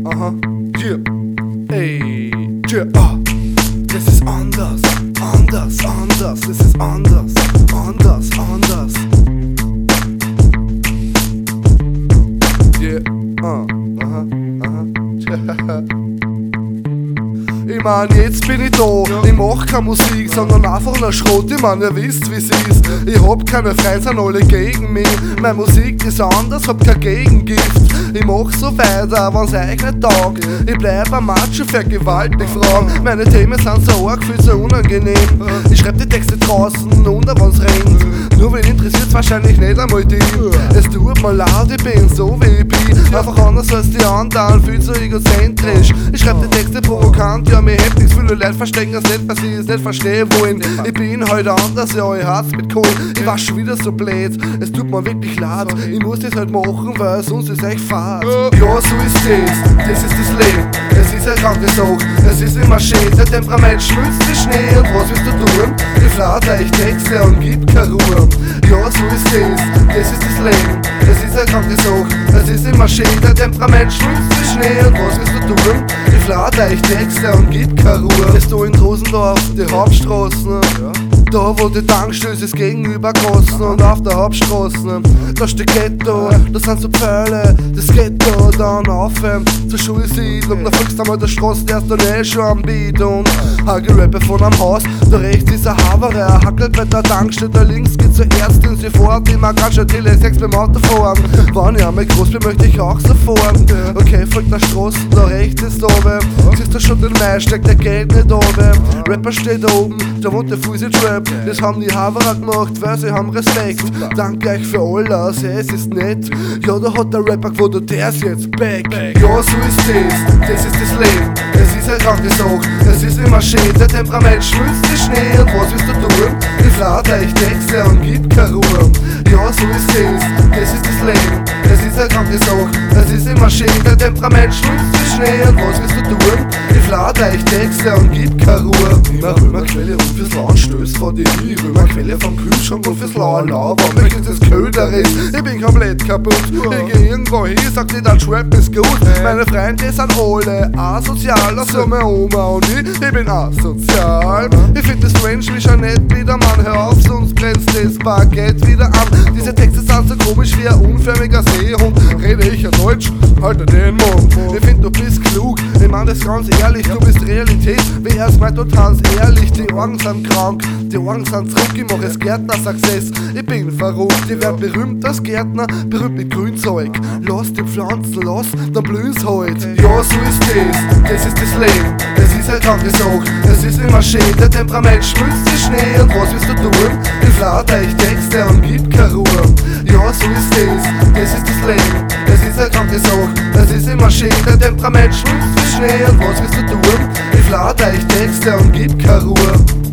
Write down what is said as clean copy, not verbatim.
Aha, yeah, ey, yeah, ah. Das ist anders, anders, anders, das ist anders, anders, anders. Yeah, aha, aha, Ich mein, jetzt bin ich da, ich mach keine Musik, sondern einfach nur Schrott. Ich mein, ihr wisst wie's ist. Ich hab keine Freunde, sind alle gegen mich. Meine Musik ist anders, hab kein Gegengift. Ich mach so weiter, wenn's euch nicht taugt. Ich bleib am Macho, vergewaltigt Frauen. Meine Themen sind so arg, viel so unangenehm. Ich schreib die Texte draußen, unter wenn's regnet. Nur wen interessiert's wahrscheinlich nicht einmal die. Es tut mir leid, ich bin so wie ich bin. Einfach anders als die anderen, viel zu egozentrisch. Ich schreib die Texte provokant, ja, mir hebt nichts, viele Leute verstecken es nicht, weil sie es nicht verstehen wollen. Ich bin heute anders, ja, ich hat's mit Kohl. Ich war schon wieder so blöd, es tut mir wirklich leid. Ich muss das halt machen, weil sonst ist echt fad. Ja, so ist das ist das Leben. Es ist eine kranke Sache, es ist immer schön. Der Temperament schmilzt wie Schnee und was willst du tun? Ich flatter euch Texte und gibt keine Ruhe. Ja, so ist das ist das Leben. Es ist eine kranke Sache, es ist immer schön. Der Temperament schmilzt wie Schnee und was willst du tun? Ich flatter euch Texte und gibt keine Ruhe. Bist du in Rosendorf, die Hauptstraßen, da wo die Tankstöße gegenüber kosten. Und auf der Hauptstraße, da steht Ghetto, da sind so Pfeile, das Ghetto dann auf zur Schulsiedlung. Da folgst du einmal der Straße, der ist dann eh schon am Beat. Und Hagel-Rapper von am Haus, da rechts ist ein Havere, er hackelt bei der Tankstelle, da links geht zur Ärztin, sie fährt immer ganz schön Tele 6 beim Autofahren. Wenn ich einmal groß bin, möchte ich auch so fahren. Okay, folgt der Straße, da rechts ist oben, siehst du schon den Mai, steckt der Geld nicht oben. Rapper steht da oben, da wohnt der Fuß in Trap. Das haben die Haverer gemacht, weil sie haben Respekt. Danke euch für alles, es ist nett. Ja, da hat der Rapper gewohnt und der ist jetzt back. Ja, so ist das ist das Leben. Es ist eine kranke Sache, es ist immer schön. Der Temperament schmilzt wie Schnee und was willst du tun? Ich flatter euch Texte und gibt keine Ruhe. Ja, so ist das ist das Leben. Es ist eine kranke Sache, es ist immer schön. Der Temperament schmilzt wie Schnee und was willst du tun? Ich flatter euch Texte und gibt keine Ruhe. Immer Römerquelle und fürs Lauen stößt vor die Römerquelle vom Kühlschrank und fürs laue Lauber. Möchte das Köder ist, ich bin komplett kaputt. Ich geh irgendwo hin, sagt die, das Rap ist gut. Meine Freunde sind alle asozial, also meine Oma und ich bin asozial. Ich find das French wie schon nett wieder, Mann, hör auf, sonst brennst das Baguette wieder an. Diese Texte sind so komisch wie ein unförmiger Seehund. Rede ich ja Deutsch, halte den Mund. Ich find du bist klug, ich mein das ganz ehrlich, du bist Realität. Wie erst mal total ehrlich, die Ohren sind krank, die Ohren sind zurück, ich mach es Gärtner-Success. Ich bin verrückt, ich werd berühmt als Gärtner, berühmt mit Grünzeug. Lass die Pflanzen los, dann blühen's halt. Ja, so ist das ist das Leben. Es ist eine kranke Sache, es ist immer schön. Der Temperament schmilzt wie Schnee und was willst du tun? Ich flatter euch Texte und gibt keine Ruhe. Ja, so ist das ist das Leben. Es ist eine kranke Sache, es ist immer schön. Der Temperament schmilzt wie Schnee und was willst du tun? Ich flatter euch Texte und gibt keine Ruhe.